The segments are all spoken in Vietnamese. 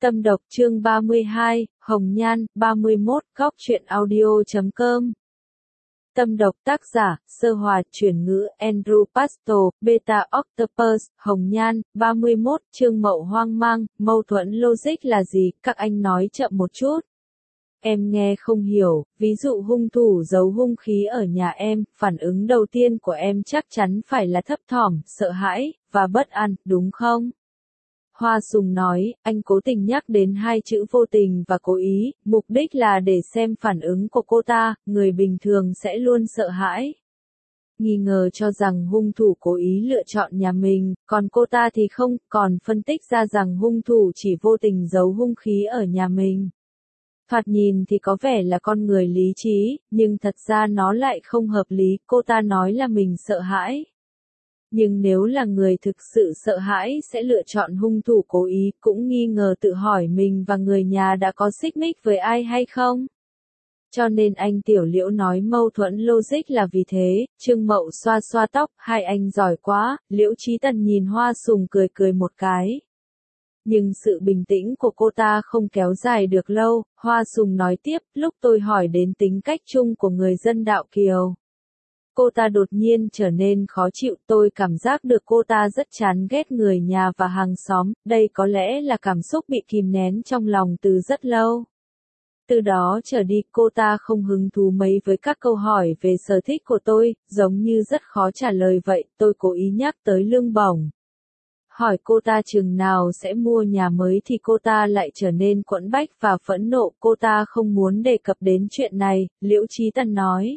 Tâm độc chương 32, Hồng Nhan, 31, góc truyện audio.com. Tâm độc tác giả, Sơ Hòa, chuyển ngữ, Andrew Pastor, Beta Octopus, Hồng Nhan, 31, chương mậu hoang mang, mâu thuẫn logic là gì, các anh nói chậm một chút. Em nghe không hiểu, ví dụ hung thủ giấu hung khí ở nhà em, phản ứng đầu tiên của em chắc chắn phải là thấp thỏm, sợ hãi, và bất an, đúng không? Hoa Sùng nói, anh cố tình nhắc đến hai chữ vô tình và cố ý, mục đích là để xem phản ứng của cô ta, người bình thường sẽ luôn sợ hãi. Nghi ngờ cho rằng hung thủ cố ý lựa chọn nhà mình, còn cô ta thì không, còn phân tích ra rằng hung thủ chỉ vô tình giấu hung khí ở nhà mình. Thoạt nhìn thì có vẻ là con người lý trí, nhưng thật ra nó lại không hợp lý, cô ta nói là mình sợ hãi. Nhưng nếu là người thực sự sợ hãi sẽ lựa chọn hung thủ cố ý, cũng nghi ngờ tự hỏi mình và người nhà đã có xích mích với ai hay không. Cho nên anh Tiểu Liễu nói mâu thuẫn logic là vì thế. Trương Mậu xoa xoa tóc, hai anh giỏi quá. Liễu Chí Tần nhìn Hoa Sùng cười cười một cái. Nhưng sự bình tĩnh của cô ta không kéo dài được lâu. Hoa Sùng nói tiếp, lúc tôi hỏi đến tính cách chung của người dân Đạo Kiều, cô ta đột nhiên trở nên khó chịu, tôi cảm giác được cô ta rất chán ghét người nhà và hàng xóm, đây có lẽ là cảm xúc bị kìm nén trong lòng từ rất lâu. Từ đó trở đi cô ta không hứng thú mấy với các câu hỏi về sở thích của tôi, giống như rất khó trả lời vậy, tôi cố ý nhắc tới lương bổng. Hỏi cô ta chừng nào sẽ mua nhà mới thì cô ta lại trở nên quẫn bách và phẫn nộ, cô ta không muốn đề cập đến chuyện này, Liễu Chí Tần nói.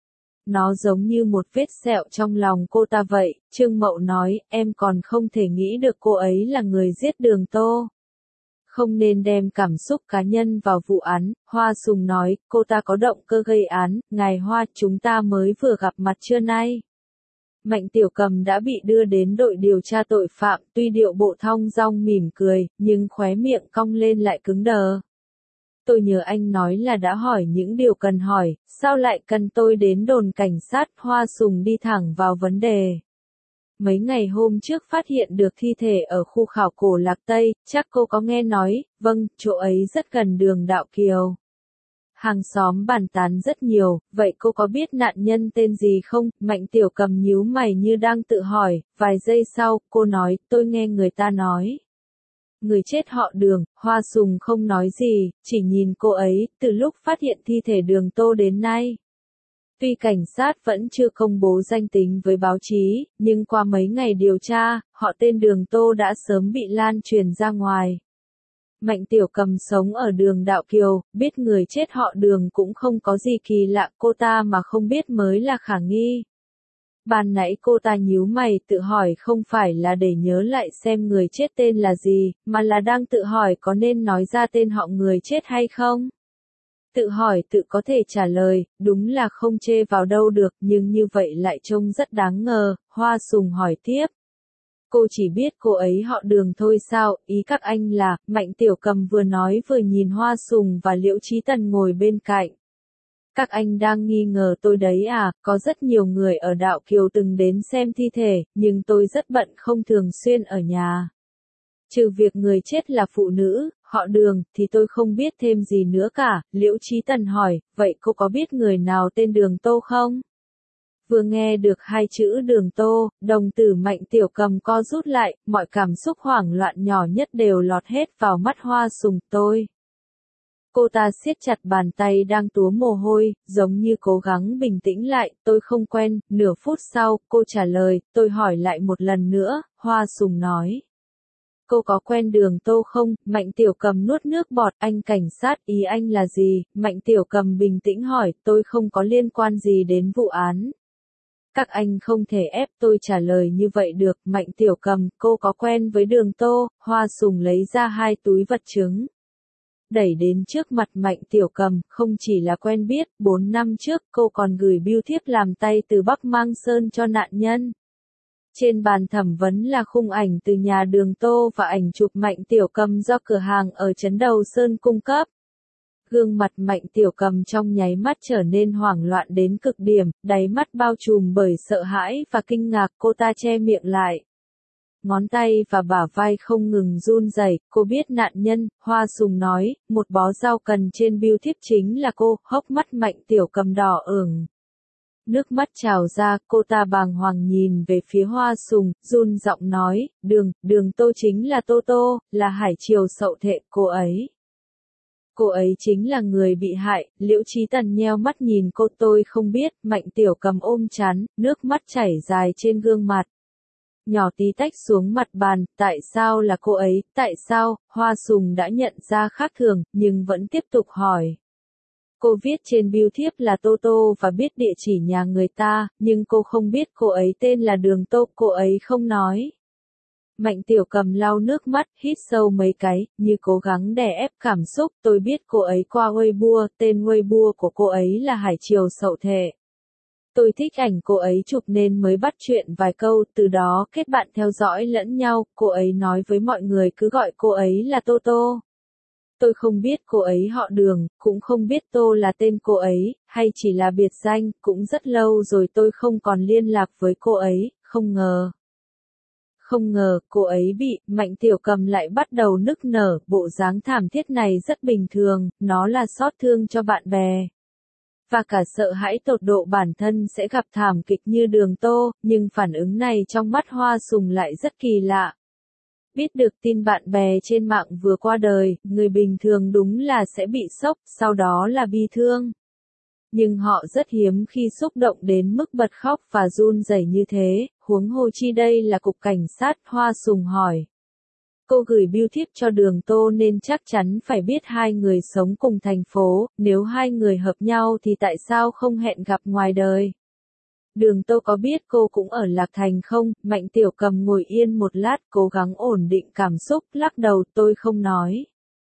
Nó giống như một vết sẹo trong lòng cô ta vậy, Trương Mậu nói, em còn không thể nghĩ được cô ấy là người giết Đường Tô. Không nên đem cảm xúc cá nhân vào vụ án, Hoa Sùng nói, cô ta có động cơ gây án, ngài Hoa, chúng ta mới vừa gặp mặt trưa nay. Mạnh Tiểu Cầm đã bị đưa đến đội điều tra tội phạm, tuy điệu bộ thong dong mỉm cười, nhưng khóe miệng cong lên lại cứng đờ. Tôi nhớ anh nói là đã hỏi những điều cần hỏi, sao lại cần tôi đến đồn cảnh sát? Hoa Sùng đi thẳng vào vấn đề. Mấy ngày hôm trước phát hiện được thi thể ở khu khảo cổ Lạc Tây, chắc cô có nghe nói, vâng, chỗ ấy rất gần đường Đạo Kiều. Hàng xóm bàn tán rất nhiều, vậy cô có biết nạn nhân tên gì không? Mạnh Tiểu Cầm nhíu mày như đang tự hỏi, vài giây sau, cô nói, tôi nghe người ta nói. Người chết họ Đường, Hoa Sùng không nói gì, chỉ nhìn cô ấy, từ lúc phát hiện thi thể Đường Tô đến nay. Tuy cảnh sát vẫn chưa công bố danh tính với báo chí, nhưng qua mấy ngày điều tra, họ tên Đường Tô đã sớm bị lan truyền ra ngoài. Mạnh Tiểu Cầm sống ở đường Đạo Kiều, biết người chết họ Đường cũng không có gì kỳ lạ, cô ta mà không biết mới là khả nghi. Ban nãy cô ta nhíu mày tự hỏi không phải là để nhớ lại xem người chết tên là gì, mà là đang tự hỏi có nên nói ra tên họ người chết hay không. Tự hỏi tự có thể trả lời, đúng là không chê vào đâu được, nhưng như vậy lại trông rất đáng ngờ. Hoa Sùng hỏi tiếp. Cô chỉ biết cô ấy họ Đường thôi sao, ý các anh là, Mạnh Tiểu Cầm vừa nói vừa nhìn Hoa Sùng và Liễu Chí Tần ngồi bên cạnh. Các anh đang nghi ngờ tôi đấy à, có rất nhiều người ở Đạo Kiều từng đến xem thi thể, nhưng tôi rất bận không thường xuyên ở nhà. Trừ việc người chết là phụ nữ, họ Đường, thì tôi không biết thêm gì nữa cả. Liễu Chí Tần hỏi, vậy cô có biết người nào tên Đường Tô không? Vừa nghe được hai chữ Đường Tô, đồng tử Mạnh Tiểu Cầm co rút lại, mọi cảm xúc hoảng loạn nhỏ nhất đều lọt hết vào mắt Hoa Sùng. Tôi. Cô ta siết chặt bàn tay đang túa mồ hôi, giống như cố gắng bình tĩnh lại, tôi không quen. Nửa phút sau, cô trả lời, tôi hỏi lại một lần nữa, Hoa Sùng nói. Cô có quen Đường Tô không? Mạnh Tiểu Cầm nuốt nước bọt, anh cảnh sát, ý anh là gì? Mạnh Tiểu Cầm bình tĩnh hỏi, tôi không có liên quan gì đến vụ án. Các anh không thể ép tôi trả lời như vậy được. Mạnh Tiểu Cầm, cô có quen với Đường Tô? Hoa Sùng lấy ra hai túi vật chứng. Đẩy đến trước mặt Mạnh Tiểu Cầm, không chỉ là quen biết, 4 năm trước cô còn gửi bưu thiếp làm tay từ Bắc Mang Sơn cho nạn nhân. Trên bàn thẩm vấn là khung ảnh từ nhà Đường Tô và ảnh chụp Mạnh Tiểu Cầm do cửa hàng ở trấn Đầu Sơn cung cấp. Gương mặt Mạnh Tiểu Cầm trong nháy mắt trở nên hoảng loạn đến cực điểm, đáy mắt bao trùm bởi sợ hãi và kinh ngạc, cô ta che miệng lại. ngón tay và bả vai không ngừng run rẩy. Cô biết nạn nhân, Hoa Sùng nói, một bó rau cần trên bưu thiếp chính là cô, hốc mắt Mạnh Tiểu Cầm đỏ ửng. Nước mắt trào ra, cô ta bàng hoàng nhìn về phía Hoa Sùng, run giọng nói, Đường Tô chính là Tô Tô, là Hải Triều Sậu Thệ, cô ấy. Cô ấy chính là người bị hại. Liễu Chí Tần nheo mắt nhìn cô. Tôi không biết. Mạnh Tiểu Cầm ôm chán, nước mắt chảy dài trên gương mặt. Nhỏ tí tách xuống mặt bàn. Tại sao là cô ấy? Tại sao? Hoa Sùng đã nhận ra khác thường, nhưng vẫn tiếp tục hỏi. Cô viết trên bưu thiếp là Tô Tô và biết địa chỉ nhà người ta, nhưng cô không biết cô ấy tên là Đường Tô, cô ấy không nói. Mạnh Tiểu Cầm lau nước mắt, hít sâu mấy cái, như cố gắng đè ép cảm xúc. Tôi biết cô ấy qua Weibo, tên Weibo của cô ấy là Hải Triều Sậu Thệ. Tôi thích ảnh cô ấy chụp nên mới bắt chuyện vài câu, từ đó kết bạn theo dõi lẫn nhau. Cô ấy nói với mọi người cứ gọi cô ấy là Tô Tô. Tôi không biết cô ấy họ Đường, cũng không biết Tô là tên cô ấy, hay chỉ là biệt danh. Cũng rất lâu rồi tôi không còn liên lạc với cô ấy, không ngờ, cô ấy bị. Mạnh Tiểu Cầm lại bắt đầu nức nở. Bộ dáng thảm thiết này rất bình thường, nó là xót thương cho bạn bè. Và cả sợ hãi tột độ bản thân sẽ gặp thảm kịch như Đường Tô, nhưng phản ứng này trong mắt Hoa Sùng lại rất kỳ lạ. Biết được tin bạn bè trên mạng vừa qua đời, người bình thường đúng là sẽ bị sốc, sau đó là bi thương. Nhưng họ rất hiếm khi xúc động đến mức bật khóc và run rẩy như thế, huống hồ chi đây là cục cảnh sát. Hoa Sùng hỏi. Cô gửi bưu thiếp cho Đường Tô nên chắc chắn phải biết hai người sống cùng thành phố, nếu hai người hợp nhau thì tại sao không hẹn gặp ngoài đời? Đường Tô có biết cô cũng ở Lạc Thành không? Mạnh Tiểu Cầm ngồi yên một lát, cố gắng ổn định cảm xúc, lắc đầu. Tôi không nói.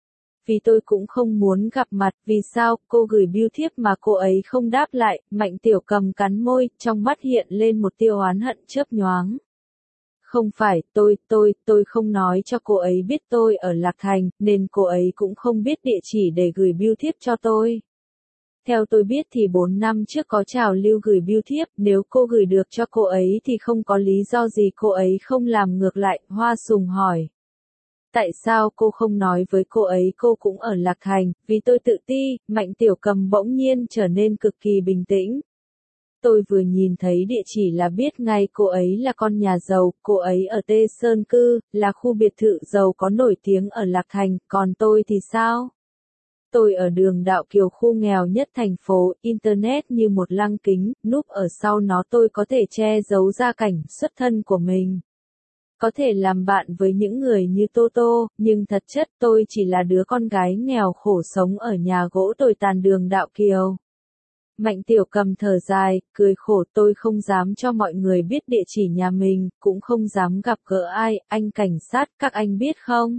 Vì tôi cũng không muốn gặp mặt. Vì sao? Cô gửi bưu thiếp mà cô ấy không đáp lại. Mạnh Tiểu Cầm cắn môi, trong mắt hiện lên một tia oán hận chớp nhoáng. Không phải, tôi không nói cho cô ấy biết tôi ở Lạc Thành, nên cô ấy cũng không biết địa chỉ để gửi bưu thiếp cho tôi. Theo tôi biết thì 4 năm trước có trào lưu gửi bưu thiếp, nếu cô gửi được cho cô ấy thì không có lý do gì cô ấy không làm ngược lại. Hoa Sùng hỏi. Tại sao cô không nói với cô ấy cô cũng ở Lạc Thành? Vì tôi tự ti. Mạnh Tiểu Cầm bỗng nhiên trở nên cực kỳ bình tĩnh. Tôi vừa nhìn thấy địa chỉ là biết ngay cô ấy là con nhà giàu, cô ấy ở Tê Sơn Cư, là khu biệt thự giàu có nổi tiếng ở Lạc Thành, còn tôi thì sao? Tôi ở đường Đạo Kiều, khu nghèo nhất thành phố. Internet như một lăng kính, núp ở sau nó tôi có thể che giấu gia cảnh, xuất thân của mình. Có thể làm bạn với những người như Tô Tô, nhưng thật chất tôi chỉ là đứa con gái nghèo khổ sống ở nhà gỗ tồi tàn đường Đạo Kiều. Mạnh Tiểu Cầm thở dài, cười khổ. Tôi không dám cho mọi người biết địa chỉ nhà mình, cũng không dám gặp gỡ ai. Anh cảnh sát, các anh biết không?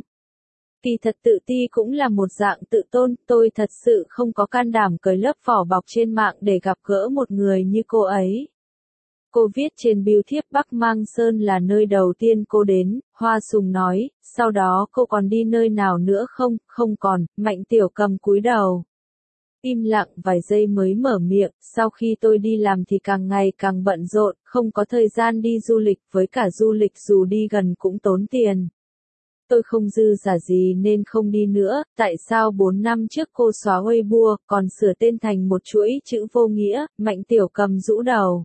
Kỳ thật tự ti cũng là một dạng tự tôn. Tôi thật sự không có can đảm cởi lớp vỏ bọc trên mạng để gặp gỡ một người như cô ấy. Cô viết trên bưu thiếp Bắc Mang Sơn là nơi đầu tiên cô đến. Hoa Sùng nói. Sau đó cô còn đi nơi nào nữa không? Không còn. Mạnh Tiểu Cầm cúi đầu. Im lặng vài giây mới mở miệng. Sau khi tôi đi làm thì càng ngày càng bận rộn, không có thời gian đi du lịch, với cả du lịch dù đi gần cũng tốn tiền. Tôi không dư giả gì nên không đi nữa. Tại sao 4 năm trước cô xóa Weibo, còn sửa tên thành một chuỗi chữ vô nghĩa? Mạnh Tiểu Cầm rũ đầu.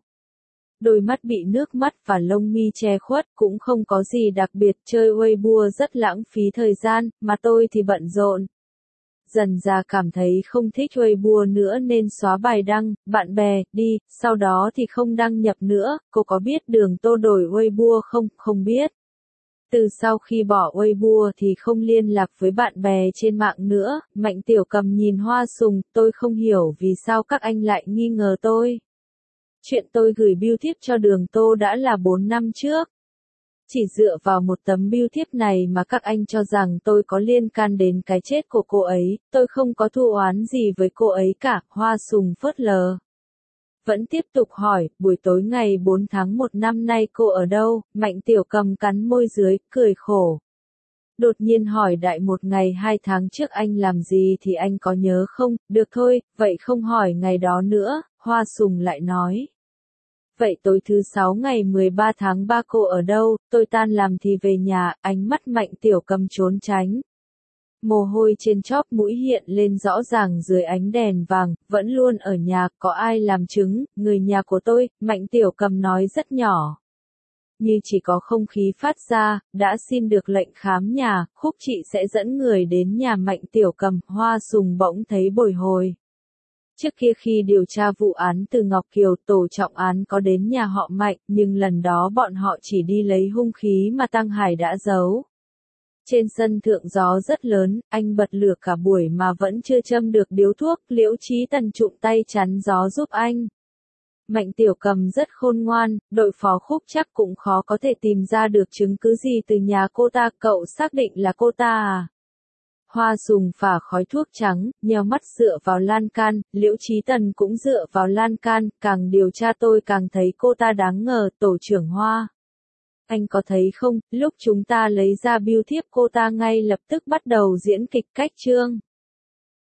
Đôi mắt bị nước mắt và lông mi che khuất, cũng không có gì đặc biệt, chơi Weibo rất lãng phí thời gian, mà tôi thì bận rộn. Dần ra cảm thấy không thích Weibo nữa nên xóa bài đăng, bạn bè, đi, sau đó thì không đăng nhập nữa. Cô có biết Đường Tô đổi Weibo không? Không biết. Từ sau khi bỏ Weibo thì không liên lạc với bạn bè trên mạng nữa. Mạnh Tiểu Cầm nhìn Hoa Sùng. Tôi không hiểu vì sao các anh lại nghi ngờ tôi. Chuyện tôi gửi bưu thiếp cho Đường Tô đã là 4 năm trước. Chỉ dựa vào một tấm bưu thiếp này mà các anh cho rằng tôi có liên can đến cái chết của cô ấy. Tôi không có thù oán gì với cô ấy cả. Hoa Sùng phớt lờ. Vẫn tiếp tục hỏi. Buổi tối ngày 4 tháng 1 năm nay cô ở đâu? Mạnh Tiểu Cầm cắn môi dưới, cười khổ. Đột nhiên hỏi đại. Một ngày 2 tháng trước anh làm gì thì anh có nhớ không? Được thôi, vậy không hỏi ngày đó nữa. Hoa Sùng lại nói. Vậy tối thứ 6 ngày 13 tháng 3 cô ở đâu? Tôi tan làm thì về nhà, ánh mắt Mạnh Tiểu Cầm trốn tránh. Mồ hôi trên chóp mũi hiện lên rõ ràng dưới ánh đèn vàng, vẫn luôn ở nhà, có ai làm chứng, người nhà của tôi, Mạnh Tiểu Cầm nói rất nhỏ. Như chỉ có không khí phát ra, đã xin được lệnh khám nhà, Khúc Trị sẽ dẫn người đến nhà Mạnh Tiểu Cầm, Hoa Sùng bỗng thấy bồi hồi. Trước kia khi điều tra vụ án từ Ngọc Kiều, tổ trọng án có đến nhà họ Mạnh, nhưng lần đó bọn họ chỉ đi lấy hung khí mà Tăng Hải đã giấu. Trên sân thượng gió rất lớn, anh bật lửa cả buổi mà vẫn chưa châm được điếu thuốc, Liễu Chí Tần trụm tay chắn gió giúp anh. Mạnh Tiểu Cầm rất khôn ngoan, đội phó Khúc chắc cũng khó có thể tìm ra được chứng cứ gì từ nhà cô ta, cậu xác định là cô ta à? Hoa Sùng phả khói thuốc trắng, nheo mắt dựa vào lan can, Liễu Chí Tần cũng dựa vào lan can, càng điều tra tôi càng thấy cô ta đáng ngờ, tổ trưởng Hoa. Anh có thấy không, lúc chúng ta lấy ra bưu thiếp cô ta ngay lập tức bắt đầu diễn kịch cách trương.